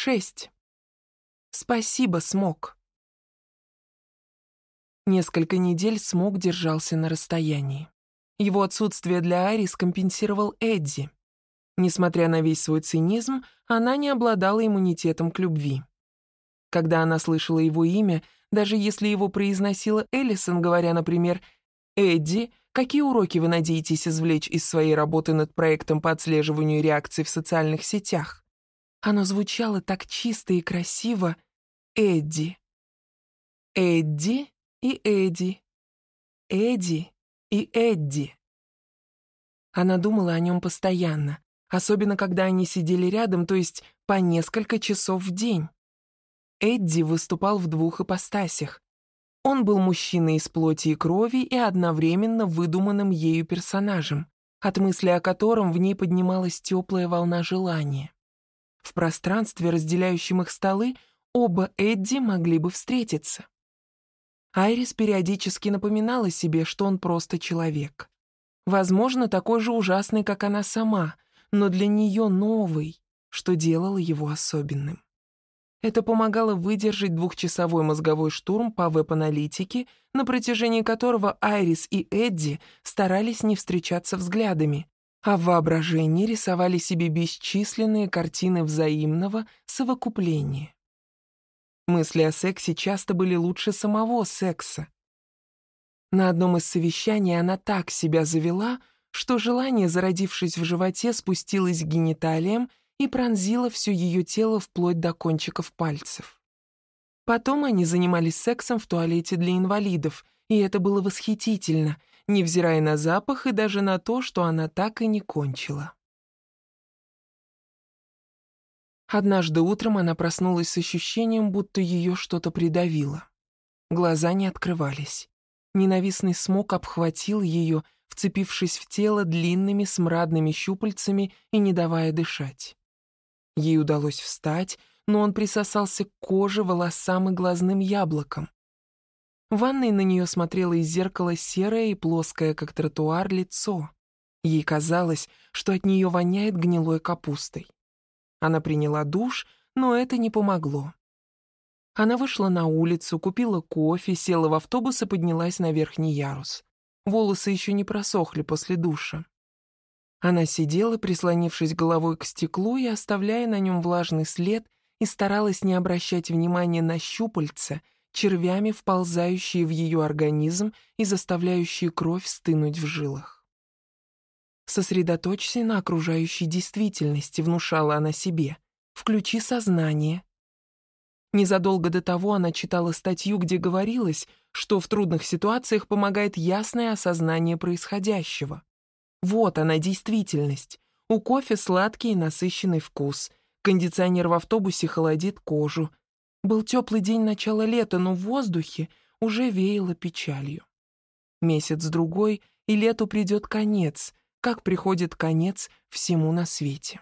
6. Спасибо, Смок. Несколько недель Смок держался на расстоянии. Его отсутствие для Айрис компенсировал Эдди. Несмотря на весь свой цинизм, она не обладала иммунитетом к любви. Когда она слышала его имя, даже если его произносила Эллисон, говоря, например, «Эдди, какие уроки вы надеетесь извлечь из своей работы над проектом по отслеживанию реакций в социальных сетях?» Оно звучало так чисто и красиво. Эдди. Эдди и Эдди. Эдди и Эдди. Она думала о нем постоянно, особенно когда они сидели рядом, то есть по несколько часов в день. Эдди выступал в двух ипостасях. Он был мужчиной из плоти и крови и одновременно выдуманным ею персонажем, от мысли о котором в ней поднималась теплая волна желания. В пространстве, разделяющем их столы, оба Эдди могли бы встретиться. Айрис периодически напоминала себе, что он просто человек. Возможно, такой же ужасный, как она сама, но для нее новый, что делало его особенным. Это помогало выдержать двухчасовой мозговой штурм по веб-аналитике, на протяжении которого Айрис и Эдди старались не встречаться взглядами, а в воображении рисовали себе бесчисленные картины взаимного совокупления. Мысли о сексе часто были лучше самого секса. На одном из совещаний она так себя завела, что желание, зародившись в животе, спустилось к гениталиям и пронзило все ее тело вплоть до кончиков пальцев. Потом они занимались сексом в туалете для инвалидов, и это было восхитительно, невзирая на запах и даже на то, что она так и не кончила. Однажды утром она проснулась с ощущением, будто ее что-то придавило. Глаза не открывались. Ненавистный Смок обхватил ее, вцепившись в тело длинными смрадными щупальцами и не давая дышать. Ей удалось встать, но он присосался к коже, волосам и глазным яблокам. В ванной на нее смотрело из зеркала серое и плоское, как тротуар, лицо. Ей казалось, что от нее воняет гнилой капустой. Она приняла душ, но это не помогло. Она вышла на улицу, купила кофе, села в автобус и поднялась на верхний ярус. Волосы еще не просохли после душа. Она сидела, прислонившись головой к стеклу и оставляя на нем влажный след, и старалась не обращать внимания на щупальца, червями вползающие в ее организм и заставляющие кровь стынуть в жилах. «Сосредоточься на окружающей действительности», — внушала она себе. «Включи сознание». Незадолго до того она читала статью, где говорилось, что в трудных ситуациях помогает ясное осознание происходящего. Вот она, действительность. У кофе сладкий и насыщенный вкус. Кондиционер в автобусе холодит кожу. Был теплый день начала лета, но в воздухе уже веяло печалью. Месяц-другой, и лету придет конец, как приходит конец всему на свете.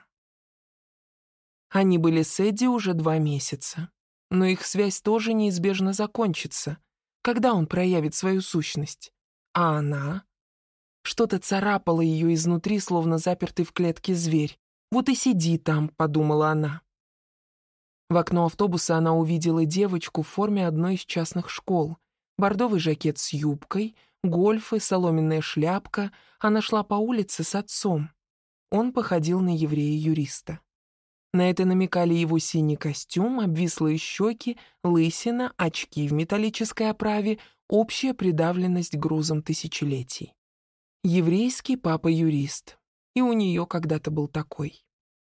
Они были с Эдди уже 2 месяца, но их связь тоже неизбежно закончится, когда он проявит свою сущность. А она? Что-то царапало ее изнутри, словно запертый в клетке зверь. «Вот и сиди там», — подумала она. В окно автобуса она увидела девочку в форме одной из частных школ. Бордовый жакет с юбкой, гольфы, соломенная шляпка. Она шла по улице с отцом. Он походил на еврея-юриста. На это намекали его синий костюм, обвислые щеки, лысина, очки в металлической оправе, общая придавленность грузом тысячелетий. Еврейский папа-юрист. И у нее когда-то был такой.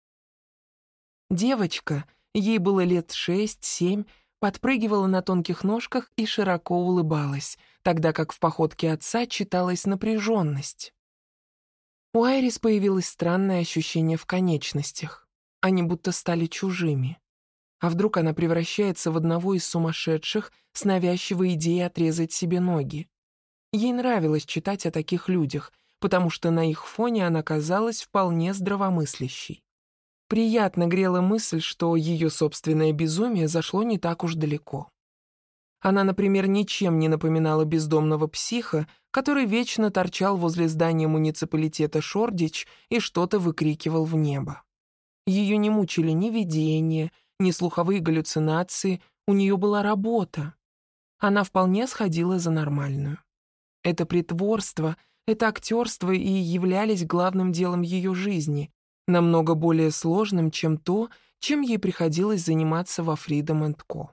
Девочка, ей было лет 6-7, подпрыгивала на тонких ножках и широко улыбалась, тогда как в походке отца читалась напряженность. У Айрис появилось странное ощущение в конечностях. Они будто стали чужими. А вдруг она превращается в одного из сумасшедших с навязчивой идеей отрезать себе ноги? Ей нравилось читать о таких людях, потому что на их фоне она казалась вполне здравомыслящей. Приятно грела мысль, что ее собственное безумие зашло не так уж далеко. Она, например, ничем не напоминала бездомного психа, который вечно торчал возле здания муниципалитета Шордич и что-то выкрикивал в небо. Ее не мучили ни видения, ни слуховые галлюцинации, у нее была работа. Она вполне сходила за нормальную. Это притворство, это актерство и являлись главным делом ее жизни, намного более сложным, чем то, чем ей приходилось заниматься во Freedom & Co.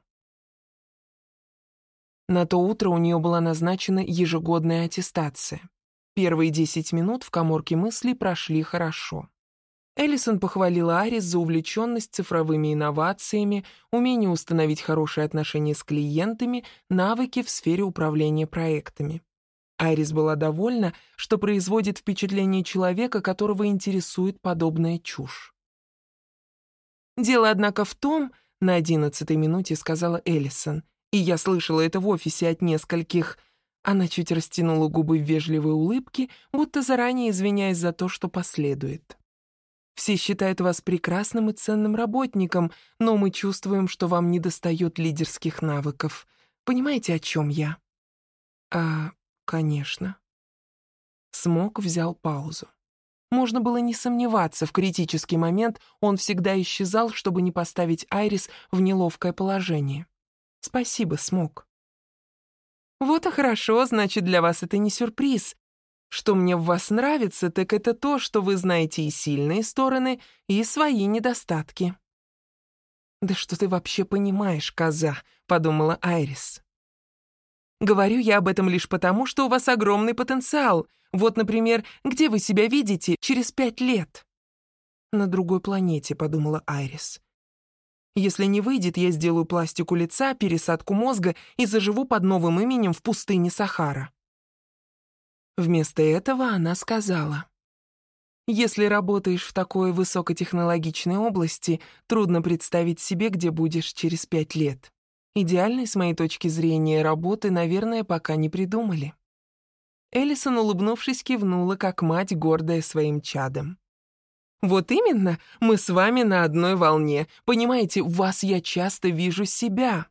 На то утро у нее была назначена ежегодная аттестация. Первые 10 минут в каморке мыслей прошли хорошо. Эллисон похвалила Арис за увлеченность цифровыми инновациями, умение установить хорошие отношения с клиентами, навыки в сфере управления проектами. Арис была довольна, что производит впечатление человека, которого интересует подобная чушь. «Дело, однако, в том, — на 11-й минуте сказала Эллисон, и я слышала это в офисе от нескольких...» Она чуть растянула губы в вежливой улыбке, будто заранее извиняясь за то, что последует. «Все считают вас прекрасным и ценным работником, но мы чувствуем, что вам недостает лидерских навыков. Понимаете, о чем я?» Конечно». Смок взял паузу. Можно было не сомневаться, в критический момент он всегда исчезал, чтобы не поставить Айрис в неловкое положение. «Спасибо, Смок». «Вот и хорошо, значит, для вас это не сюрприз. Что мне в вас нравится, так это то, что вы знаете и сильные стороны, и свои недостатки». «Да что ты вообще понимаешь, коза?» — подумала Айрис. «Говорю я об этом лишь потому, что у вас огромный потенциал. Вот, например, где вы себя видите через 5 лет?» «На другой планете», — подумала Айрис. «Если не выйдет, я сделаю пластику лица, пересадку мозга и заживу под новым именем в пустыне Сахара». Вместо этого она сказала: «Если работаешь в такой высокотехнологичной области, трудно представить себе, где будешь через 5 лет. Идеальной, с моей точки зрения, работы, наверное, пока не придумали». Эллисон, улыбнувшись, кивнула, как мать, гордая своим чадом. «Вот именно, мы с вами на одной волне. Понимаете, в вас я часто вижу себя».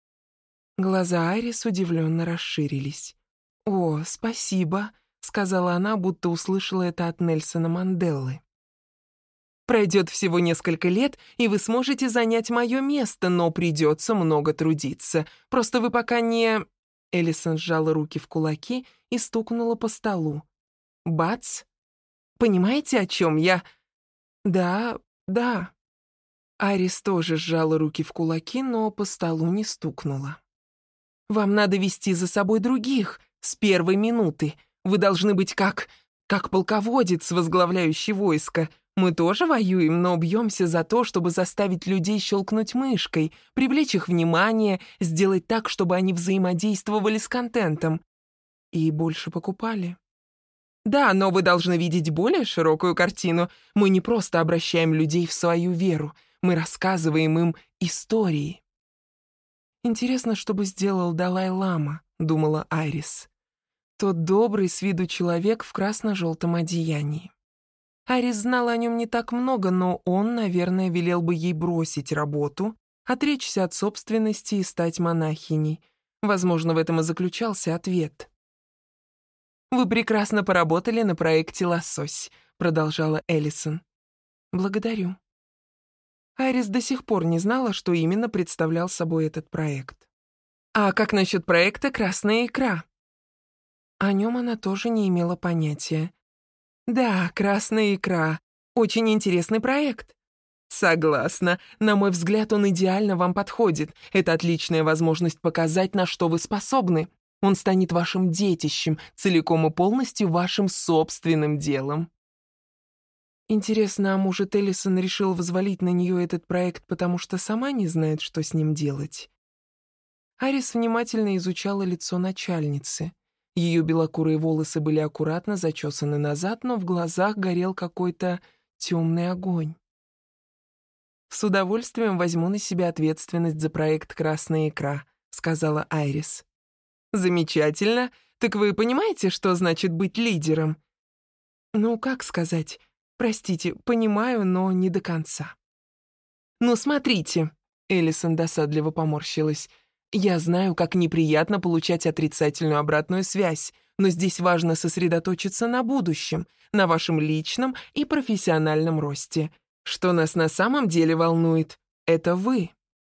Глаза Айрис удивленно расширились. «О, спасибо», — сказала она, будто услышала это от Нельсона Манделы. «Пройдет всего несколько лет, и вы сможете занять мое место, но придется много трудиться. Просто вы пока не...» Эллисон сжала руки в кулаки и стукнула по столу. Бац! «Понимаете, о чем я?» «Да, да». Айрис тоже сжала руки в кулаки, но по столу не стукнула. «Вам надо вести за собой других, с первой минуты. Вы должны быть как полководец, возглавляющий войско. Мы тоже воюем, но бьемся за то, чтобы заставить людей щелкнуть мышкой, привлечь их внимание, сделать так, чтобы они взаимодействовали с контентом. И больше покупали». «Да, но вы должны видеть более широкую картину. Мы не просто обращаем людей в свою веру, мы рассказываем им истории». «Интересно, что бы сделал Далай-лама», — думала Айрис. Тот добрый с виду человек в красно-желтом одеянии. Айрис знала о нем не так много, но он, наверное, велел бы ей бросить работу, отречься от собственности и стать монахиней. Возможно, в этом и заключался ответ. «Вы прекрасно поработали на проекте «Лосось», — продолжала Эллисон. «Благодарю». Айрис до сих пор не знала, что именно представлял собой этот проект. «А как насчет проекта «Красная икра»?» О нем она тоже не имела понятия. «Да, «Красная икра». Очень интересный проект». «Согласна. На мой взгляд, он идеально вам подходит. Это отличная возможность показать, на что вы способны. Он станет вашим детищем, целиком и полностью вашим собственным делом». Интересно, а может, Эллисон решил взвалить на нее этот проект, потому что сама не знает, что с ним делать? Арис внимательно изучала лицо начальницы. Ее белокурые волосы были аккуратно зачесаны назад, но в глазах горел какой-то темный огонь. «С удовольствием возьму на себя ответственность за проект «Красная икра», — сказала Айрис. «Замечательно. Так вы понимаете, что значит быть лидером?» «Ну, как сказать? Простите, понимаю, но не до конца». «Ну, смотрите», — Эллисон досадливо поморщилась, «я знаю, как неприятно получать отрицательную обратную связь, но здесь важно сосредоточиться на будущем, на вашем личном и профессиональном росте. Что нас на самом деле волнует? Это вы».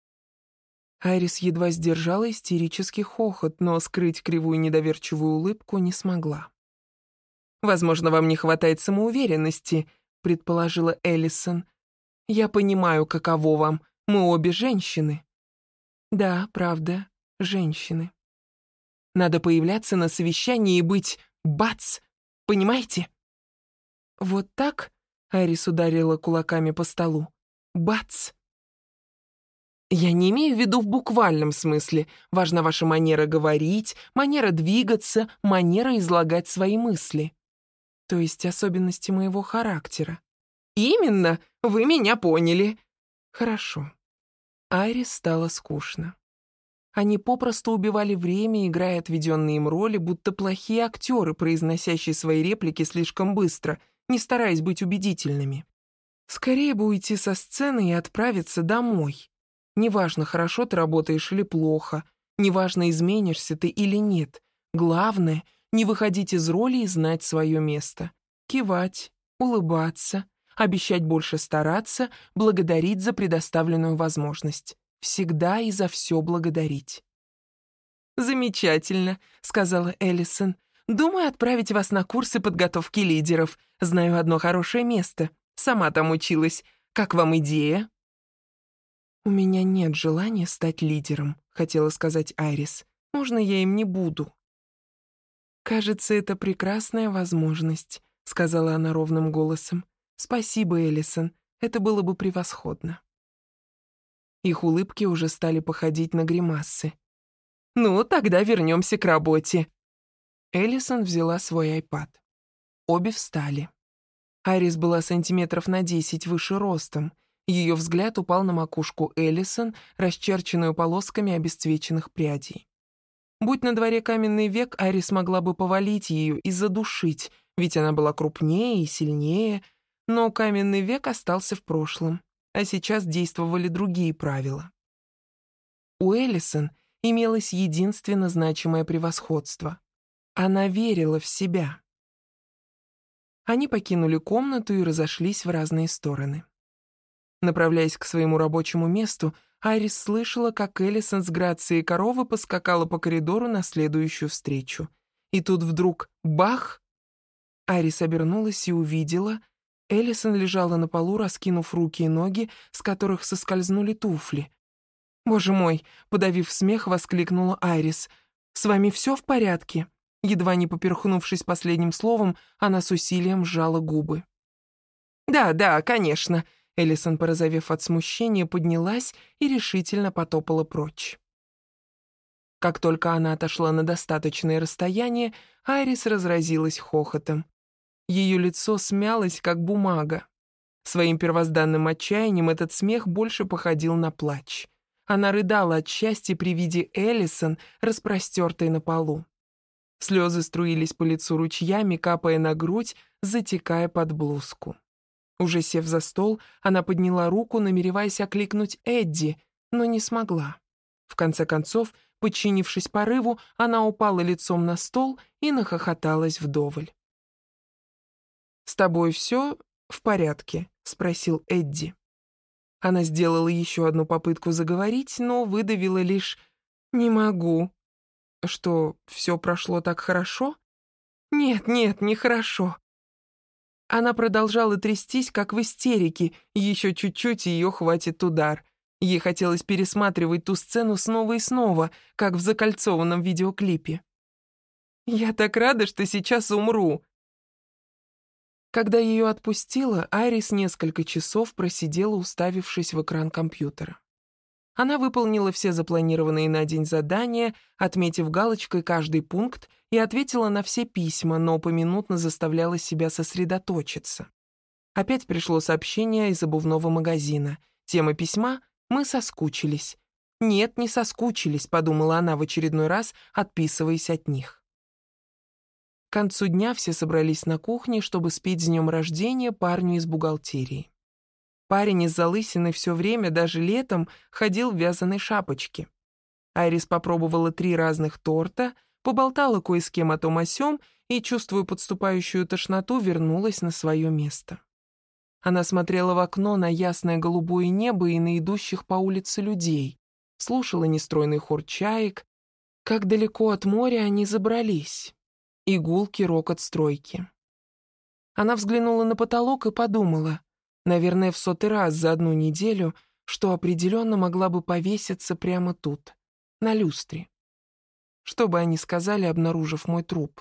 Айрис едва сдержала истерический хохот, но скрыть кривую недоверчивую улыбку не смогла. «Возможно, вам не хватает самоуверенности», — предположила Эллисон. «Я понимаю, каково вам. Мы обе женщины». «Да, правда, женщины. Надо появляться на совещании и быть бац, понимаете?» «Вот так?» — Айрис ударила кулаками по столу. «Бац!» «Я не имею в виду в буквальном смысле. Важна ваша манера говорить, манера двигаться, манера излагать свои мысли. То есть особенности моего характера». «Именно! Вы меня поняли!» «Хорошо». Айрис стало скучно. Они попросту убивали время, играя отведенные им роли, будто плохие актеры, произносящие свои реплики слишком быстро, не стараясь быть убедительными. Скорее бы уйти со сцены и отправиться домой. Неважно, хорошо ты работаешь или плохо, неважно, изменишься ты или нет. Главное — не выходить из роли и знать свое место. Кивать, улыбаться, обещать больше стараться, благодарить за предоставленную возможность. Всегда и за все благодарить. «Замечательно», — сказала Эллисон. «Думаю отправить вас на курсы подготовки лидеров. Знаю одно хорошее место. Сама там училась. Как вам идея?» «У меня нет желания стать лидером», — хотела сказать Айрис. «Можно я им не буду?» «Кажется, это прекрасная возможность», — сказала она ровным голосом. «Спасибо, Эллисон. Это было бы превосходно». Их улыбки уже стали походить на гримасы. «Ну, тогда вернемся к работе». Эллисон взяла свой iPad. Обе встали. Айрис была сантиметров на 10 выше ростом. Ее взгляд упал на макушку Эллисон, расчерченную полосками обесцвеченных прядей. Будь на дворе каменный век, Айрис могла бы повалить ее и задушить, ведь она была крупнее и сильнее, но каменный век остался в прошлом, а сейчас действовали другие правила. У Эллисон имелось единственно значимое превосходство. Она верила в себя. Они покинули комнату и разошлись в разные стороны. Направляясь к своему рабочему месту, Айрис слышала, как Эллисон с грацией коровы поскакала по коридору на следующую встречу. И тут вдруг бах! Айрис обернулась и увидела. Эллисон лежала на полу, раскинув руки и ноги, с которых соскользнули туфли. «Боже мой!» — подавив смех, воскликнула Айрис. «С вами все в порядке?» Едва не поперхнувшись последним словом, она с усилием сжала губы. «Да, да, конечно», — Эллисон, порозовев от смущения, поднялась и решительно потопала прочь. Как только она отошла на достаточное расстояние, Айрис разразилась хохотом. Ее лицо смялось, как бумага. Своим первозданным отчаянием этот смех больше походил на плач. Она рыдала от счастья при виде Эллисон, распростертой на полу. Слезы струились по лицу ручьями, капая на грудь, затекая под блузку. Уже сев за стол, она подняла руку, намереваясь окликнуть Эдди, но не смогла. В конце концов, подчинившись порыву, она упала лицом на стол и нахохоталась вдоволь. «С тобой все в порядке?» — спросил Эдди. Она сделала еще одну попытку заговорить, но выдавила лишь «не могу». «Что, все прошло так хорошо?» «Нет, нет, нехорошо». Она продолжала трястись, как в истерике, еще чуть-чуть, и ее хватит удар. Ей хотелось пересматривать ту сцену снова и снова, как в закольцованном видеоклипе. «Я так рада, что сейчас умру». Когда ее отпустило, Айрис несколько часов просидела, уставившись в экран компьютера. Она выполнила все запланированные на день задания, отметив галочкой каждый пункт, и ответила на все письма, но поминутно заставляла себя сосредоточиться. Опять пришло сообщение из обувного магазина. Тема письма «Мы соскучились». «Нет, не соскучились», — подумала она в очередной раз, отписываясь от них. К концу дня все собрались на кухне, чтобы спеть с днем рождения парню из бухгалтерии. Парень из залысины все время, даже летом, ходил в вязаной шапочке. Айрис попробовала 3 разных торта, поболтала кое с кем о том о сём и, чувствуя подступающую тошноту, вернулась на свое место. Она смотрела в окно на ясное голубое небо и на идущих по улице людей, слушала нестройный хор чаек, как далеко от моря они забрались, и гулкий рокот стройки. Она взглянула на потолок и подумала, наверное, в 100-й раз за одну неделю, что определенно могла бы повеситься прямо тут, на люстре. Что бы они сказали, обнаружив мой труп?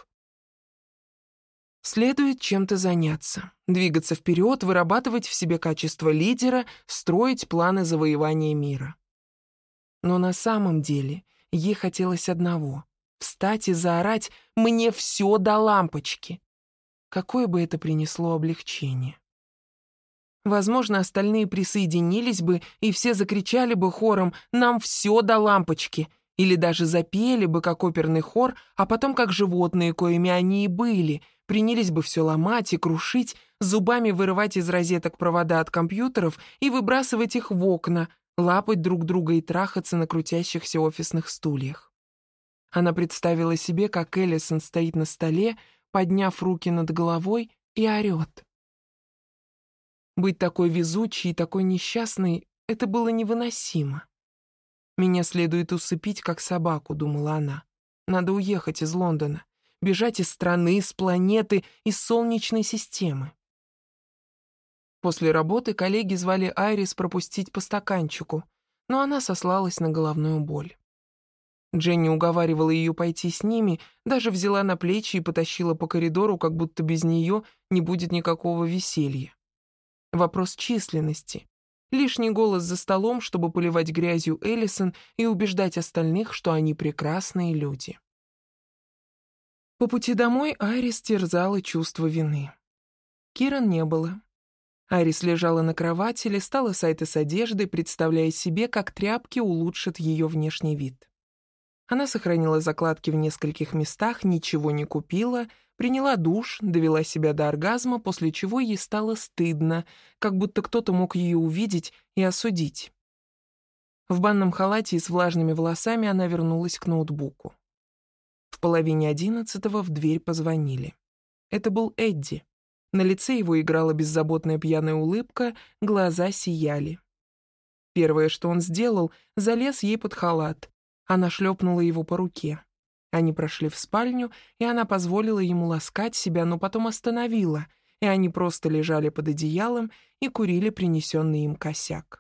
Следует чем-то заняться, двигаться вперед, вырабатывать в себе качество лидера, строить планы завоевания мира. Но на самом деле ей хотелось одного — встать и заорать «Мне все до лампочки!» Какое бы это принесло облегчение. Возможно, остальные присоединились бы, и все закричали бы хором «Нам все до лампочки!» или даже запели бы, как оперный хор, а потом, как животные, коими они и были, принялись бы все ломать и крушить, зубами вырывать из розеток провода от компьютеров и выбрасывать их в окна, лапать друг друга и трахаться на крутящихся офисных стульях. Она представила себе, как Эллисон стоит на столе, подняв руки над головой, и орет. Быть такой везучей и такой несчастной — это было невыносимо. «Меня следует усыпить, как собаку», — думала она. «Надо уехать из Лондона, бежать из страны, с планеты, из Солнечной системы». После работы коллеги звали Айрис пропустить по стаканчику, но она сослалась на головную боль. Дженни уговаривала ее пойти с ними, даже взяла на плечи и потащила по коридору, как будто без нее не будет никакого веселья. Вопрос численности. Лишний голос за столом, чтобы поливать грязью Эллисон и убеждать остальных, что они прекрасные люди. По пути домой Айрис терзала чувство вины. Киран не было. Айрис лежала на кровати, листала сайты с одеждой, представляя себе, как тряпки улучшат ее внешний вид. Она сохранила закладки в нескольких местах, ничего не купила, приняла душ, довела себя до оргазма, после чего ей стало стыдно, как будто кто-то мог ее увидеть и осудить. В банном халате и с влажными волосами она вернулась к ноутбуку. В 10:30 в дверь позвонили. Это был Эдди. На лице его играла беззаботная пьяная улыбка, глаза сияли. Первое, что он сделал, залез ей под халат. Она шлепнула его по руке. Они прошли в спальню, и она позволила ему ласкать себя, но потом остановила, и они просто лежали под одеялом и курили принесенный им косяк.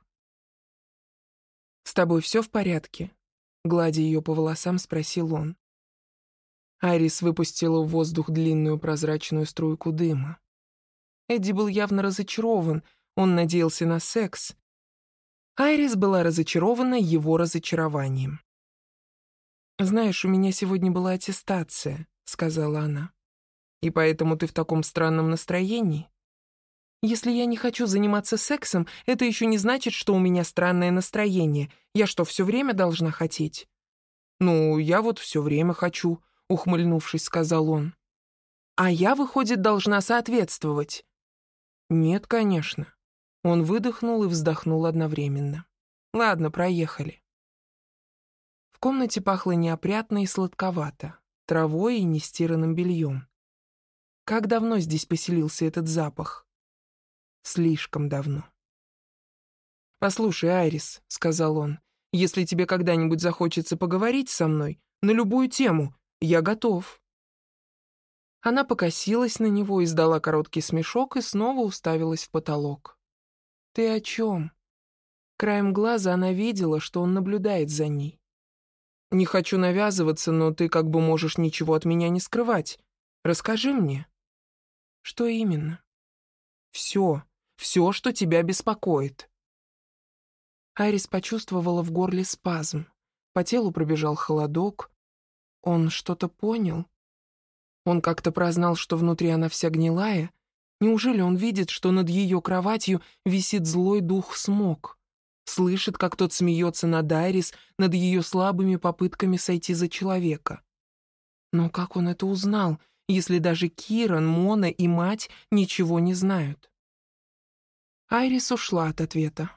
«С тобой все в порядке?» Гладя ее по волосам, спросил он. Айрис выпустила в воздух длинную прозрачную струйку дыма. Эдди был явно разочарован, он надеялся на секс. Айрис была разочарована его разочарованием. «Знаешь, у меня сегодня была аттестация», — сказала она. «И поэтому ты в таком странном настроении? Если я не хочу заниматься сексом, это еще не значит, что у меня странное настроение. Я что, все время должна хотеть?» «Ну, я вот все время хочу», — ухмыльнувшись, сказал он. «А я, выходит, должна соответствовать?» «Нет, конечно». Он выдохнул и вздохнул одновременно. «Ладно, проехали». В комнате пахло неопрятно и сладковато, травой и нестиранным бельем. Как давно здесь поселился этот запах? Слишком давно. «Послушай, Айрис», — сказал он, — «если тебе когда-нибудь захочется поговорить со мной, на любую тему, я готов». Она покосилась на него, издала короткий смешок и снова уставилась в потолок. «Ты о чем?» Краем глаза она видела, что он наблюдает за ней. «Не хочу навязываться, но ты как бы можешь ничего от меня не скрывать. Расскажи мне». «Что именно?» «Все, что тебя беспокоит». Айрис почувствовала в горле спазм. По телу пробежал холодок. Он что-то понял? Он как-то прознал, что внутри она вся гнилая? Неужели он видит, что над ее кроватью висит злой дух Смок? Слышит, как тот смеется над Айрис, над ее слабыми попытками сойти за человека. Но как он это узнал, если даже Киран, Мона и мать ничего не знают? Айрис ушла от ответа.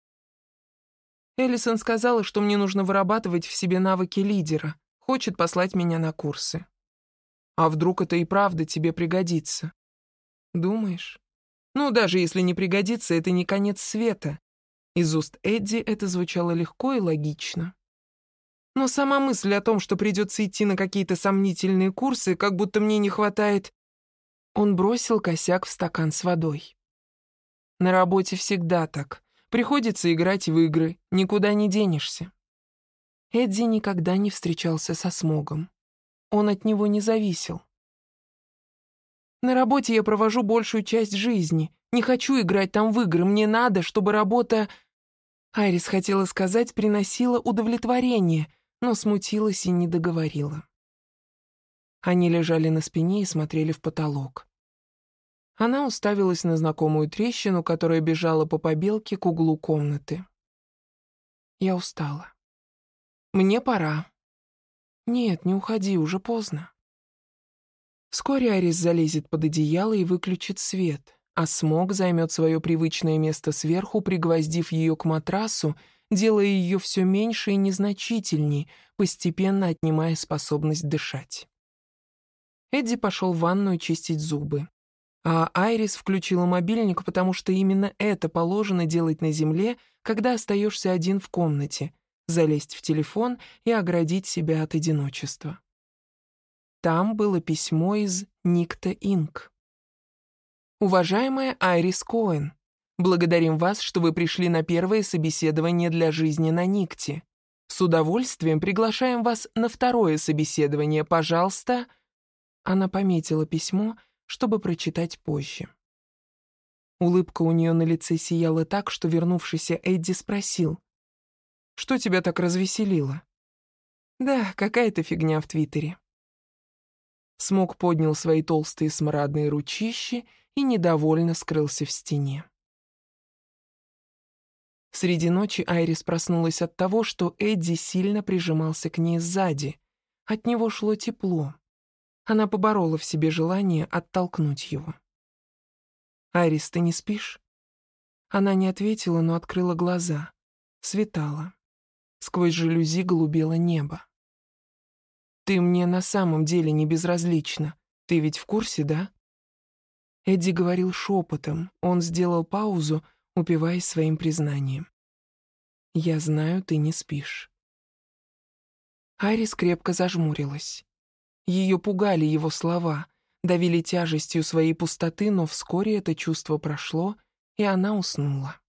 Эллисон сказала, что мне нужно вырабатывать в себе навыки лидера, хочет послать меня на курсы. А вдруг это и правда тебе пригодится? Думаешь? Ну, даже если не пригодится, это не конец света. Из уст Эдди это звучало легко и логично. Но сама мысль о том, что придется идти на какие-то сомнительные курсы, как будто мне не хватает... Он бросил косяк в стакан с водой. На работе всегда так. Приходится играть в игры, никуда не денешься. Эдди никогда не встречался со Смогом. Он от него не зависел. На работе я провожу большую часть жизни. Не хочу играть там в игры, мне надо, чтобы работа... Айрис хотела сказать, приносила удовлетворение, но смутилась и не договорила. Они лежали на спине и смотрели в потолок. Она уставилась на знакомую трещину, которая бежала по побелке к углу комнаты. Я устала. Мне пора. Нет, не уходи, уже поздно. Вскоре Айрис залезет под одеяло и выключит свет, а Смог займет свое привычное место сверху, пригвоздив ее к матрасу, делая ее все меньше и незначительней, постепенно отнимая способность дышать. Эдди пошел в ванную чистить зубы. А Айрис включила мобильник, потому что именно это положено делать на земле, когда остаешься один в комнате, залезть в телефон и оградить себя от одиночества. Там было письмо из Никта Инк. «Уважаемая Айрис Коэн, благодарим вас, что вы пришли на первое собеседование для жизни на Никте. С удовольствием приглашаем вас на второе собеседование. Пожалуйста...» Она пометила письмо, чтобы прочитать позже. Улыбка у нее на лице сияла так, что вернувшийся Эдди спросил: «Что тебя так развеселило?» «Да, какая-то фигня в Твиттере». Смог поднял свои толстые смрадные ручищи и недовольно скрылся в стене. Среди ночи Айрис проснулась от того, что Эдди сильно прижимался к ней сзади. От него шло тепло. Она поборола в себе желание оттолкнуть его. «Айрис, ты не спишь?» Она не ответила, но открыла глаза. Светало. Сквозь жалюзи голубело небо. «Ты мне на самом деле не безразлична. Ты ведь в курсе, да?» Эдди говорил шепотом. Он сделал паузу, упиваясь своим признанием. «Я знаю, ты не спишь». Айрис крепко зажмурилась. Ее пугали его слова, давили тяжестью своей пустоты, но вскоре это чувство прошло, и она уснула.